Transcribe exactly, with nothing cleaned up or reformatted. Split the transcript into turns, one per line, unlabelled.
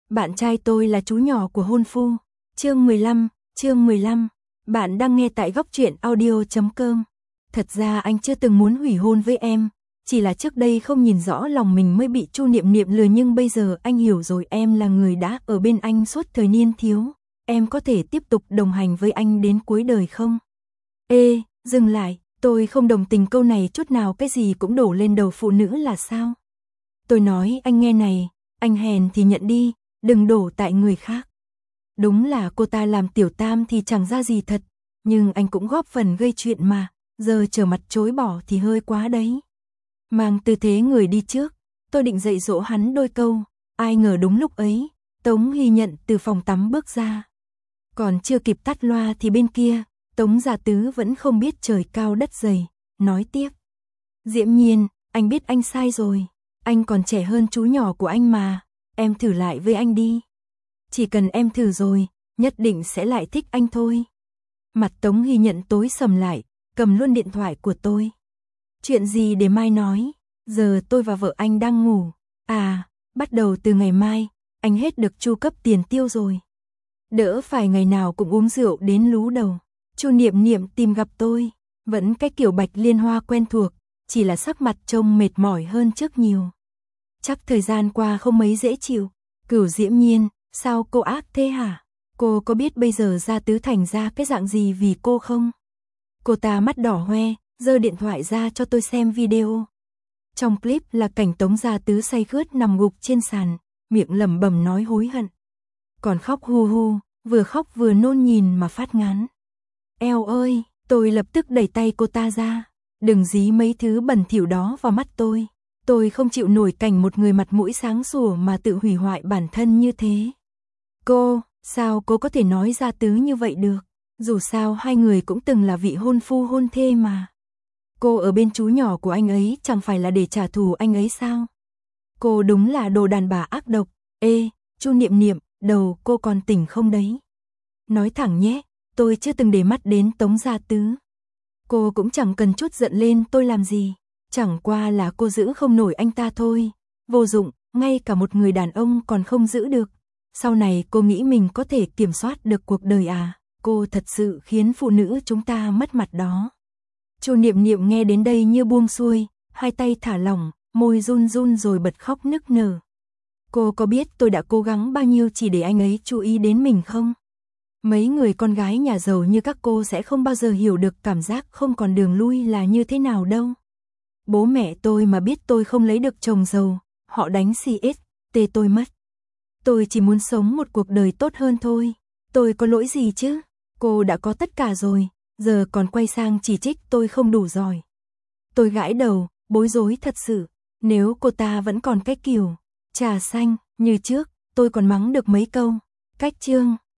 Bạn trai tôi là chú nhỏ của hôn phu. Chương mười lăm, chương mười lăm. Bạn đang nghe tại góc truyện audio chấm com. Thật ra anh chưa từng muốn hủy hôn với em, chỉ là trước đây không nhìn rõ lòng mình mới bị Chu Niệm Niệm lừa, nhưng bây giờ anh hiểu rồi, em là người đã ở bên anh suốt thời niên thiếu, em có thể tiếp tục đồng hành với anh đến cuối đời không? Ê, dừng lại, tôi không đồng tình câu này chút nào, cái gì cũng đổ lên đầu phụ nữ là sao? Tôi nói anh nghe này, anh hèn thì nhận đi, đừng đổ tại người khác. Đúng là cô ta làm tiểu tam thì chẳng ra gì thật, nhưng anh cũng góp phần gây chuyện mà, giờ trở mặt chối bỏ thì hơi quá đấy. Mang tư thế người đi trước, tôi định dạy dỗ hắn đôi câu, ai ngờ đúng lúc ấy, Tống Hy Nhận từ phòng tắm bước ra. Còn chưa kịp tắt loa thì bên kia, Tống Gia Tứ vẫn không biết trời cao đất dày, nói tiếp. Diễm Nhiên, anh biết anh sai rồi, anh còn trẻ hơn chú nhỏ của anh mà, em thử lại với anh đi. Chỉ cần em thử rồi, nhất định sẽ lại thích anh thôi. Mặt Tống Hy Nhận tối sầm lại, cầm luôn điện thoại của tôi. Chuyện gì để mai nói, giờ tôi và vợ anh đang ngủ. À, bắt đầu từ ngày mai, anh hết được chu cấp tiền tiêu rồi. Đỡ phải ngày nào cũng uống rượu đến lú đầu. Chu Niệm Niệm tìm gặp tôi, vẫn cái kiểu Bạch Liên Hoa quen thuộc, chỉ là sắc mặt trông mệt mỏi hơn trước nhiều. Chắc thời gian qua không mấy dễ chịu. Cửu Diễm Nhiên, sao cô ác thế hả? Cô có biết bây giờ Gia Tứ thành ra cái dạng gì vì cô không? Cô ta mắt đỏ hoe, giơ điện thoại ra cho tôi xem video. Trong clip là cảnh Tống Gia Tứ say khướt nằm gục trên sàn, miệng lẩm bẩm nói hối hận. Còn khóc hu hu, vừa khóc vừa nôn nhìn mà phát ngán. Eo ơi, tôi lập tức đẩy tay cô ta ra. Đừng dí mấy thứ bẩn thỉu đó vào mắt tôi. Tôi không chịu nổi cảnh một người mặt mũi sáng sủa mà tự hủy hoại bản thân như thế. Cô, sao cô có thể nói Gia Tứ như vậy được? Dù sao hai người cũng từng là vị hôn phu hôn thê mà. Cô ở bên chú nhỏ của anh ấy chẳng phải là để trả thù anh ấy sao? Cô đúng là đồ đàn bà ác độc. Ê, Chu Niệm Niệm, đầu cô còn tỉnh không đấy? Nói thẳng nhé, tôi chưa từng để mắt đến Tống Gia Tứ. Cô cũng chẳng cần chút giận lên tôi làm gì. Chẳng qua là cô giữ không nổi anh ta thôi. Vô dụng, ngay cả một người đàn ông còn không giữ được. Sau này cô nghĩ mình có thể kiểm soát được cuộc đời à? Cô thật sự khiến phụ nữ chúng ta mất mặt đó. Chu Niệm Niệm nghe đến đây như buông xuôi, hai tay thả lỏng, môi run run rồi bật khóc nức nở. Cô có biết tôi đã cố gắng bao nhiêu chỉ để anh ấy chú ý đến mình không? Mấy người con gái nhà giàu như các cô sẽ không bao giờ hiểu được cảm giác không còn đường lui là như thế nào đâu. Bố mẹ tôi mà biết tôi không lấy được chồng giàu, họ đánh xê ét tê tôi mất. Tôi chỉ muốn sống một cuộc đời tốt hơn thôi. Tôi có lỗi gì chứ? Cô đã có tất cả rồi, giờ còn quay sang chỉ trích tôi không đủ giỏi. Tôi gãi đầu, bối rối thật sự. Nếu cô ta vẫn còn cái kiểu trà xanh như trước, tôi còn mắng được mấy câu. Cách chương